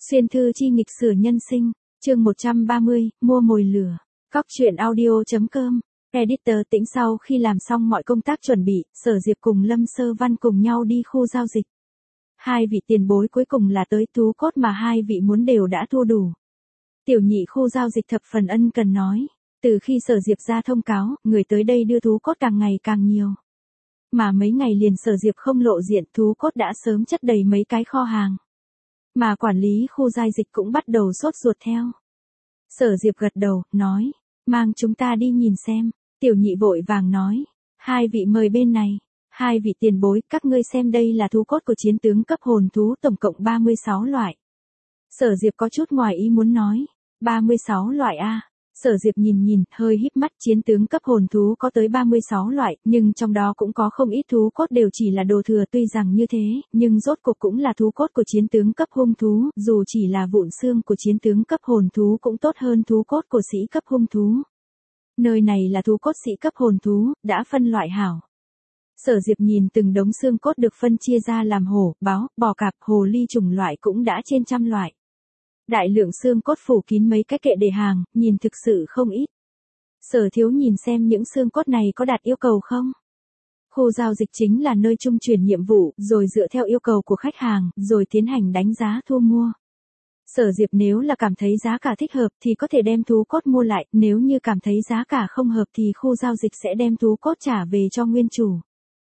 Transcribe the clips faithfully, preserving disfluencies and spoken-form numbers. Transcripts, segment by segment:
Xuyên thư chi nghịch sử nhân sinh, chương một trăm ba mươi, mua mồi lửa. Cóc truyện audio.com, editor Tĩnh. Sau khi làm xong mọi công tác chuẩn bị, Sở Diệp cùng Lâm Sơ Văn cùng nhau đi khu giao dịch. Hai vị tiền bối cuối cùng là tới, thú cốt mà hai vị muốn đều đã thu đủ. Tiểu nhị khu giao dịch thập phần ân cần nói, từ khi Sở Diệp ra thông cáo, người tới đây đưa thú cốt càng ngày càng nhiều. Mà mấy ngày liền Sở Diệp không lộ diện, thú cốt đã sớm chất đầy mấy cái kho hàng. Mà quản lý khu giao dịch cũng bắt đầu sốt ruột theo. Sở Diệp gật đầu, nói, mang chúng ta đi nhìn xem. Tiểu nhị vội vàng nói, hai vị mời bên này. Hai vị tiền bối, các ngươi xem đây là thú cốt của chiến tướng cấp hồn thú, tổng cộng ba mươi sáu loại. Sở Diệp có chút ngoài ý muốn nói, ba mươi sáu loại a. Sở Diệp nhìn nhìn, hơi híp mắt, chiến tướng cấp hồn thú có tới ba mươi sáu loại, nhưng trong đó cũng có không ít thú cốt đều chỉ là đồ thừa, tuy rằng như thế, nhưng rốt cuộc cũng là thú cốt của chiến tướng cấp hung thú, dù chỉ là vụn xương của chiến tướng cấp hồn thú cũng tốt hơn thú cốt của sĩ cấp hung thú. Nơi này là thú cốt sĩ cấp hồn thú, đã phân loại hảo. Sở Diệp nhìn từng đống xương cốt được phân chia ra làm hổ, báo, bò cạp, hồ ly chủng loại cũng đã trên trăm loại. Đại lượng xương cốt phủ kín mấy cái kệ để hàng, nhìn thực sự không ít. Sở Thiếu nhìn xem những xương cốt này có đạt yêu cầu không? Khu giao dịch chính là nơi trung chuyển nhiệm vụ, rồi dựa theo yêu cầu của khách hàng, rồi tiến hành đánh giá thu mua. Sở Diệp nếu là cảm thấy giá cả thích hợp thì có thể đem thú cốt mua lại, nếu như cảm thấy giá cả không hợp thì khu giao dịch sẽ đem thú cốt trả về cho nguyên chủ.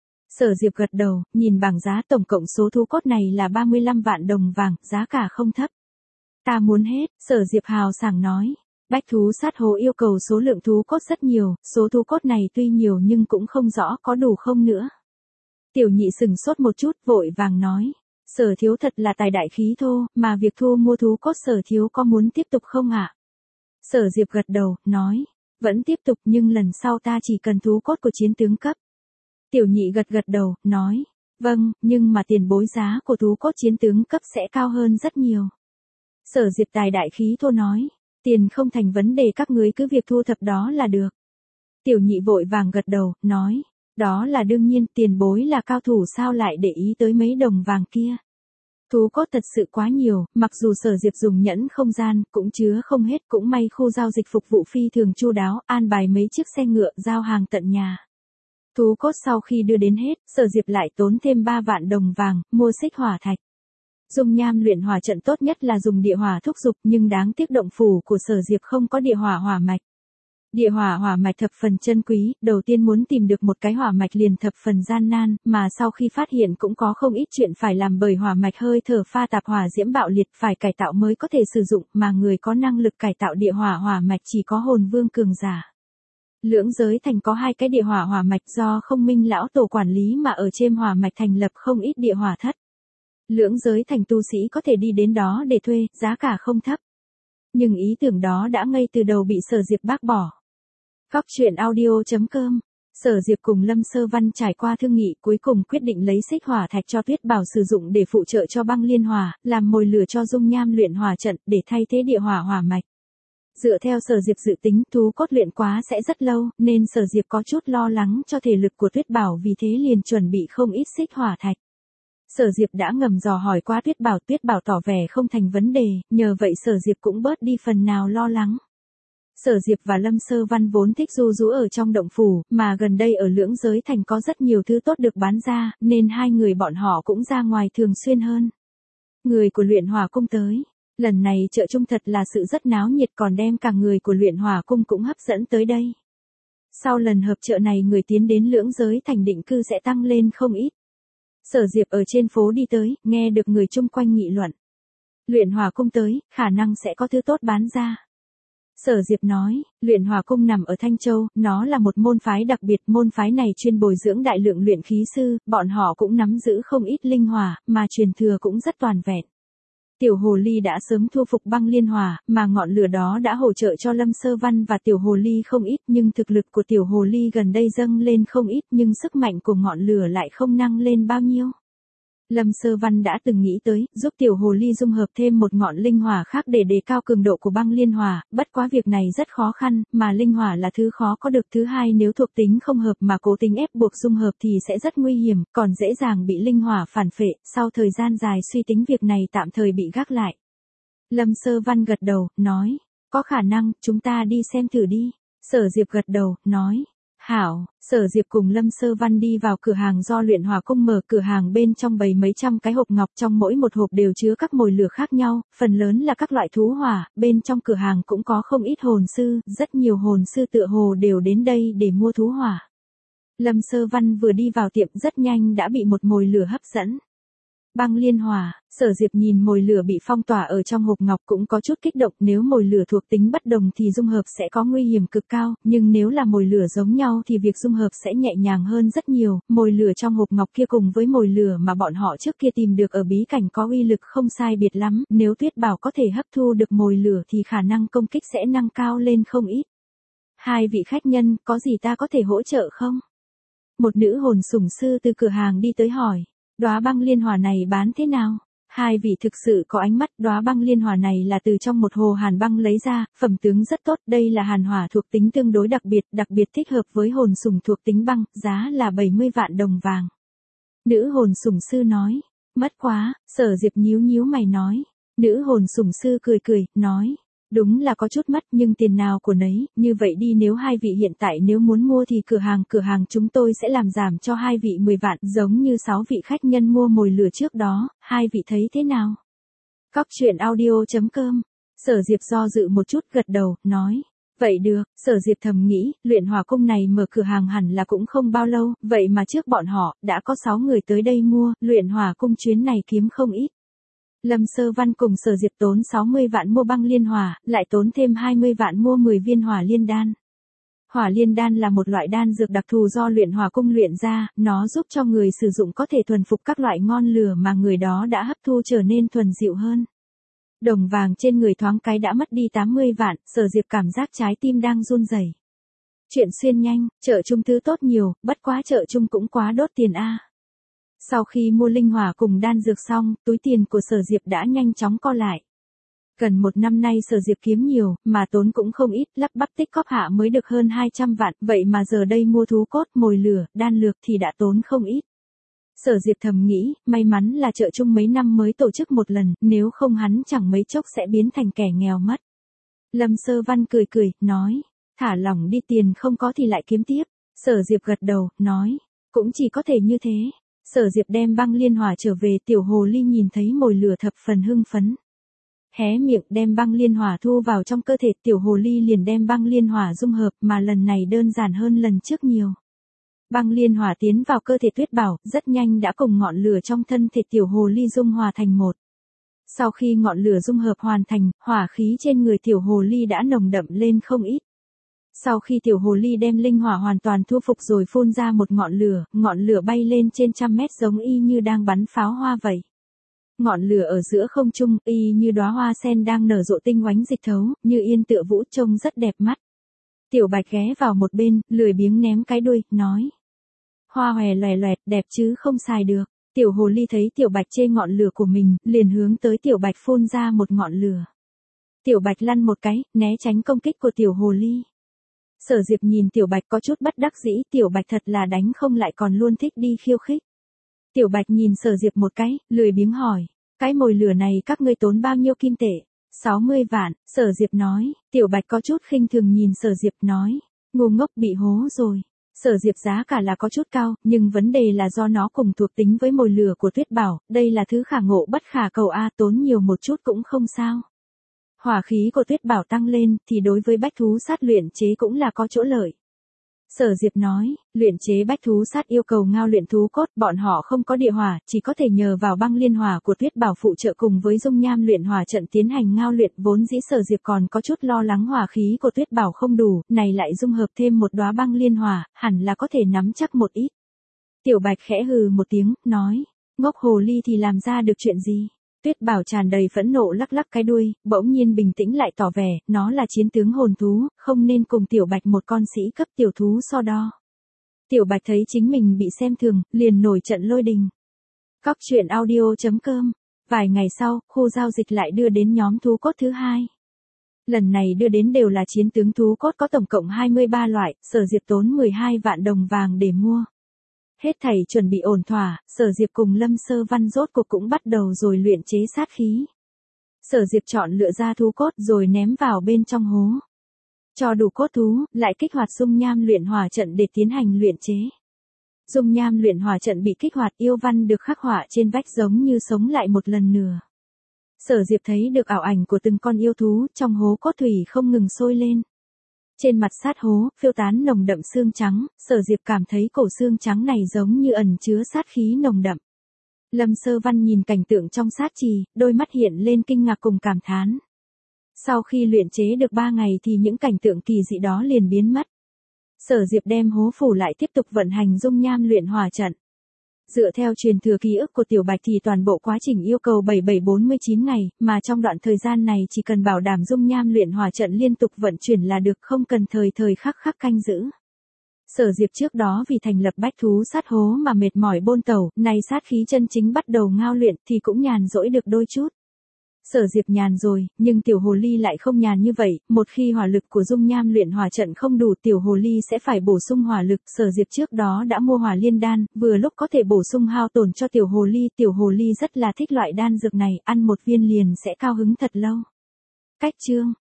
Sở Diệp gật đầu, nhìn bảng giá, tổng cộng số thú cốt này là ba mươi lăm vạn đồng vàng, giá cả không thấp. Ta muốn hết, Sở Diệp hào sảng nói. Bách thú sát hố yêu cầu số lượng thú cốt rất nhiều, số thú cốt này tuy nhiều nhưng cũng không rõ có đủ không nữa. Tiểu nhị sừng sốt một chút, vội vàng nói. Sở Thiếu thật là tài đại khí thô, mà việc thu mua thú cốt Sở Thiếu có muốn tiếp tục không ạ? Sở Diệp gật đầu, nói. Vẫn tiếp tục nhưng lần sau ta chỉ cần thú cốt của chiến tướng cấp. Tiểu nhị gật gật đầu, nói. Vâng, nhưng mà tiền bối giá của thú cốt chiến tướng cấp sẽ cao hơn rất nhiều. Sở Diệp tài đại khí thô nói, tiền không thành vấn đề, các ngươi cứ việc thu thập đó là được. Tiểu nhị vội vàng gật đầu, nói, đó là đương nhiên, tiền bối là cao thủ sao lại để ý tới mấy đồng vàng kia. Thú cốt thật sự quá nhiều, mặc dù Sở Diệp dùng nhẫn không gian, cũng chứa không hết, cũng may khu giao dịch phục vụ phi thường chu đáo, an bài mấy chiếc xe ngựa, giao hàng tận nhà. Thú cốt sau khi đưa đến hết, Sở Diệp lại tốn thêm ba vạn đồng vàng, mua xích hỏa thạch. Dung nham luyện hỏa trận tốt nhất là dùng địa hỏa thúc dục, nhưng đáng tiếc động phủ của Sở Diệp không có địa hỏa hỏa mạch. Địa hỏa hỏa mạch thập phần chân quý, đầu tiên muốn tìm được một cái hỏa mạch liền thập phần gian nan, mà sau khi phát hiện cũng có không ít chuyện phải làm, bởi hỏa mạch hơi thở pha tạp hỏa diễm bạo liệt, phải cải tạo mới có thể sử dụng, mà người có năng lực cải tạo địa hỏa hỏa mạch chỉ có hồn vương cường giả. Lưỡng giới thành có hai cái địa hỏa hỏa mạch do Không Minh lão tổ quản lý, mà ở trên hỏa mạch thành lập không ít địa hỏa thất. Lưỡng giới thành tu sĩ có thể đi đến đó để thuê, giá cả không thấp. Nhưng ý tưởng đó đã ngay từ đầu bị Sở Diệp bác bỏ. Cóc truyện audio.com, Sở Diệp cùng Lâm Sơ Văn trải qua thương nghị, cuối cùng quyết định lấy xích hỏa thạch cho Tuyết Bảo sử dụng để phụ trợ cho băng liên hỏa, làm mồi lửa cho dung nham luyện hỏa trận, để thay thế địa hỏa hỏa mạch. Dựa theo Sở Diệp dự tính, thú cốt luyện quá sẽ rất lâu, nên Sở Diệp có chút lo lắng cho thể lực của Tuyết Bảo, vì thế liền chuẩn bị không ít xích hỏa thạch. Sở Diệp đã ngầm dò hỏi qua Tuyết Bảo, Tuyết Bảo tỏ vẻ không thành vấn đề, nhờ vậy Sở Diệp cũng bớt đi phần nào lo lắng. Sở Diệp và Lâm Sơ Văn vốn thích du rú ở trong động phủ, mà gần đây ở Lưỡng Giới Thành có rất nhiều thứ tốt được bán ra, nên hai người bọn họ cũng ra ngoài thường xuyên hơn. Người của luyện hỏa cung tới. Lần này chợ chung thật là sự rất náo nhiệt, còn đem cả người của luyện hỏa cung cũng hấp dẫn tới đây. Sau lần hợp chợ này, người tiến đến Lưỡng Giới Thành định cư sẽ tăng lên không ít. Sở Diệp ở trên phố đi tới, nghe được người chung quanh nghị luận. Luyện hỏa cung tới, khả năng sẽ có thứ tốt bán ra. Sở Diệp nói, luyện hỏa cung nằm ở Thanh Châu, nó là một môn phái đặc biệt, môn phái này chuyên bồi dưỡng đại lượng luyện khí sư, bọn họ cũng nắm giữ không ít linh hỏa, mà truyền thừa cũng rất toàn vẹn. Tiểu Hồ Ly đã sớm thu phục băng liên hỏa, mà ngọn lửa đó đã hỗ trợ cho Lâm Sơ Văn và Tiểu Hồ Ly không ít, nhưng thực lực của Tiểu Hồ Ly gần đây dâng lên không ít, nhưng sức mạnh của ngọn lửa lại không năng lên bao nhiêu. Lâm Sơ Văn đã từng nghĩ tới, giúp Tiểu Hồ Ly dung hợp thêm một ngọn linh hỏa khác để đề cao cường độ của băng liên hỏa, bất quá việc này rất khó khăn, mà linh hỏa là thứ khó có được. Thứ hai, nếu thuộc tính không hợp mà cố tình ép buộc dung hợp thì sẽ rất nguy hiểm, còn dễ dàng bị linh hỏa phản phệ, sau thời gian dài suy tính việc này tạm thời bị gác lại. Lâm Sơ Văn gật đầu, nói, có khả năng, chúng ta đi xem thử đi. Sở Diệp gật đầu, nói, hảo. Sở Diệp cùng Lâm Sơ Văn đi vào cửa hàng do luyện hỏa cung mở, cửa hàng bên trong bày mấy trăm cái hộp ngọc, trong mỗi một hộp đều chứa các mồi lửa khác nhau, phần lớn là các loại thú hỏa, bên trong cửa hàng cũng có không ít hồn sư, rất nhiều hồn sư tựa hồ đều đến đây để mua thú hỏa. Lâm Sơ Văn vừa đi vào tiệm rất nhanh đã bị một mồi lửa hấp dẫn. Băng liên hỏa. Sở Diệp nhìn mồi lửa bị phong tỏa ở trong hộp ngọc cũng có chút kích động, nếu mồi lửa thuộc tính bất đồng thì dung hợp sẽ có nguy hiểm cực cao, nhưng nếu là mồi lửa giống nhau thì việc dung hợp sẽ nhẹ nhàng hơn rất nhiều. Mồi lửa trong hộp ngọc kia cùng với mồi lửa mà bọn họ trước kia tìm được ở bí cảnh có uy lực không sai biệt lắm, nếu Tuyết Bảo có thể hấp thu được mồi lửa thì khả năng công kích sẽ nâng cao lên không ít. Hai vị khách nhân, có gì ta có thể hỗ trợ không? Một nữ hồn sủng sư từ cửa hàng đi tới hỏi. Đóa băng liên hỏa này bán thế nào? Hai vị thực sự có ánh mắt, đóa băng liên hỏa này là từ trong một hồ hàn băng lấy ra, phẩm tướng rất tốt, đây là hàn hỏa thuộc tính tương đối đặc biệt, đặc biệt thích hợp với hồn sủng thuộc tính băng, giá là bảy mươi vạn đồng vàng. Nữ hồn sủng sư nói, mất quá. Sở Diệp nhíu nhíu mày nói. Nữ hồn sủng sư cười cười, nói, đúng là có chút mất nhưng tiền nào của nấy, như vậy đi, nếu hai vị hiện tại nếu muốn mua thì cửa hàng cửa hàng chúng tôi sẽ làm giảm cho hai vị mười vạn, giống như sáu vị khách nhân mua mồi lửa trước đó, hai vị thấy thế nào? Cóc truyện audio chấm com. Sở Diệp do dự một chút gật đầu, nói, vậy được. Sở Diệp thầm nghĩ, luyện hỏa cung này mở cửa hàng hẳn là cũng không bao lâu, vậy mà trước bọn họ, đã có sáu người tới đây mua, luyện hỏa cung chuyến này kiếm không ít. Lâm Sơ Văn cùng Sở Diệp tốn sáu mươi vạn mua băng liên hỏa, lại tốn thêm hai mươi vạn mua mười viên hỏa liên đan. Hỏa liên đan là một loại đan dược đặc thù do luyện hỏa cung luyện ra, nó giúp cho người sử dụng có thể thuần phục các loại ngon lửa mà người đó đã hấp thu trở nên thuần dịu hơn. Đồng vàng trên người thoáng cái đã mất đi tám mươi vạn, Sở Diệp cảm giác trái tim đang run rẩy. Chuyện xuyên nhanh, chợ chung thứ tốt nhiều, bất quá chợ chung cũng quá đốt tiền a. Sau khi mua linh hỏa cùng đan dược xong, túi tiền của Sở Diệp đã nhanh chóng co lại. Gần một năm nay Sở Diệp kiếm nhiều, mà tốn cũng không ít, lắp bắp tích cóp hạ mới được hơn hai trăm vạn, vậy mà giờ đây mua thú cốt, mồi lửa, đan lược thì đã tốn không ít. Sở Diệp thầm nghĩ, may mắn là chợ chung mấy năm mới tổ chức một lần, nếu không hắn chẳng mấy chốc sẽ biến thành kẻ nghèo mất. Lâm Sơ Văn cười cười, nói, thả lỏng đi, tiền không có thì lại kiếm tiếp. Sở Diệp gật đầu, nói, cũng chỉ có thể như thế. Sở Diệp đem băng liên hỏa trở về, tiểu hồ ly nhìn thấy mồi lửa thập phần hưng phấn. Hé miệng đem băng liên hỏa thu vào trong cơ thể, tiểu hồ ly liền đem băng liên hỏa dung hợp, mà lần này đơn giản hơn lần trước nhiều. Băng liên hỏa tiến vào cơ thể Tuyết Bảo, rất nhanh đã cùng ngọn lửa trong thân thể tiểu hồ ly dung hòa thành một. Sau khi ngọn lửa dung hợp hoàn thành, hỏa khí trên người tiểu hồ ly đã nồng đậm lên không ít. Sau khi tiểu hồ ly đem linh hỏa hoàn toàn thu phục rồi phun ra một ngọn lửa, ngọn lửa bay lên trên trăm mét giống y như đang bắn pháo hoa vậy. Ngọn lửa ở giữa không trung, y như đóa hoa sen đang nở rộ tinh oánh dịch thấu, như yên tựa vũ, trông rất đẹp mắt. Tiểu Bạch ghé vào một bên, lười biếng ném cái đuôi, nói. Hoa hòe loè loẹt, đẹp chứ không xài được. Tiểu hồ ly thấy Tiểu Bạch chê ngọn lửa của mình, liền hướng tới Tiểu Bạch phun ra một ngọn lửa. Tiểu Bạch lăn một cái, né tránh công kích của Tiểu hồ ly. Sở Diệp nhìn Tiểu Bạch có chút bất đắc dĩ, Tiểu Bạch thật là đánh không lại còn luôn thích đi khiêu khích. Tiểu Bạch nhìn Sở Diệp một cái, lười biếng hỏi, cái mồi lửa này các ngươi tốn bao nhiêu kim tệ? sáu mươi vạn, Sở Diệp nói. Tiểu Bạch có chút khinh thường nhìn Sở Diệp, nói, ngu ngốc, bị hố rồi. Sở Diệp giá cả là có chút cao, nhưng vấn đề là do nó cùng thuộc tính với mồi lửa của Tuyết Bảo, đây là thứ khả ngộ bất khả cầu a, tốn nhiều một chút cũng không sao. Hỏa khí của Tuyết Bảo tăng lên, thì đối với bách thú sát luyện chế cũng là có chỗ lợi. Sở Diệp nói, luyện chế bách thú sát yêu cầu ngao luyện thú cốt, bọn họ không có địa hỏa, chỉ có thể nhờ vào băng liên hỏa của Tuyết Bảo phụ trợ cùng với dung nham luyện hỏa trận tiến hành ngao luyện, vốn dĩ Sở Diệp còn có chút lo lắng hỏa khí của Tuyết Bảo không đủ, này lại dung hợp thêm một đóa băng liên hỏa, hẳn là có thể nắm chắc một ít. Tiểu Bạch khẽ hừ một tiếng, nói, ngốc hồ ly thì làm ra được chuyện gì? Tuyết Bảo tràn đầy phẫn nộ lắc lắc cái đuôi, bỗng nhiên bình tĩnh lại tỏ vẻ, nó là chiến tướng hồn thú, không nên cùng Tiểu Bạch một con sĩ cấp tiểu thú so đo. Tiểu Bạch thấy chính mình bị xem thường, liền nổi trận lôi đình. Cóc truyện audio chấm com. Vài ngày sau, khu giao dịch lại đưa đến nhóm thú cốt thứ hai. Lần này đưa đến đều là chiến tướng thú cốt, có tổng cộng hai mươi ba loại, Sở Diệp tốn mười hai vạn đồng vàng để mua. Hết thảy chuẩn bị ổn thỏa, Sở Diệp cùng Lâm Sơ Văn rốt cuộc cũng bắt đầu rồi luyện chế sát khí. Sở Diệp chọn lựa ra thú cốt rồi ném vào bên trong hố. Cho đủ cốt thú, lại kích hoạt dung nham luyện hỏa trận để tiến hành luyện chế. Dung nham luyện hỏa trận bị kích hoạt, yêu văn được khắc họa trên vách giống như sống lại một lần nữa. Sở Diệp thấy được ảo ảnh của từng con yêu thú, trong hố cốt thủy không ngừng sôi lên. Trên mặt sát hố, phiêu tán nồng đậm xương trắng, Sở Diệp cảm thấy cổ xương trắng này giống như ẩn chứa sát khí nồng đậm. Lâm Sơ Văn nhìn cảnh tượng trong sát trì, đôi mắt hiện lên kinh ngạc cùng cảm thán. Sau khi luyện chế được ba ngày thì những cảnh tượng kỳ dị đó liền biến mất. Sở Diệp đem hố phủ lại tiếp tục vận hành dung nham luyện hỏa trận. Dựa theo truyền thừa ký ức của Tiểu Bạch thì toàn bộ quá trình yêu cầu bảy bảy bốn mươi chín ngày, mà trong đoạn thời gian này chỉ cần bảo đảm dung nham luyện hỏa trận liên tục vận chuyển là được, không cần thời thời khắc khắc canh giữ. Sở Diệp trước đó vì thành lập bách thú sát hố mà mệt mỏi bôn tẩu, nay sát khí chân chính bắt đầu ngao luyện thì cũng nhàn rỗi được đôi chút. Sở Diệp nhàn rồi, nhưng tiểu hồ ly lại không nhàn như vậy, một khi hỏa lực của dung nham luyện hỏa trận không đủ, tiểu hồ ly sẽ phải bổ sung hỏa lực. Sở Diệp trước đó đã mua hỏa liên đan, vừa lúc có thể bổ sung hao tổn cho tiểu hồ ly, tiểu hồ ly rất là thích loại đan dược này, ăn một viên liền sẽ cao hứng thật lâu. Cách chương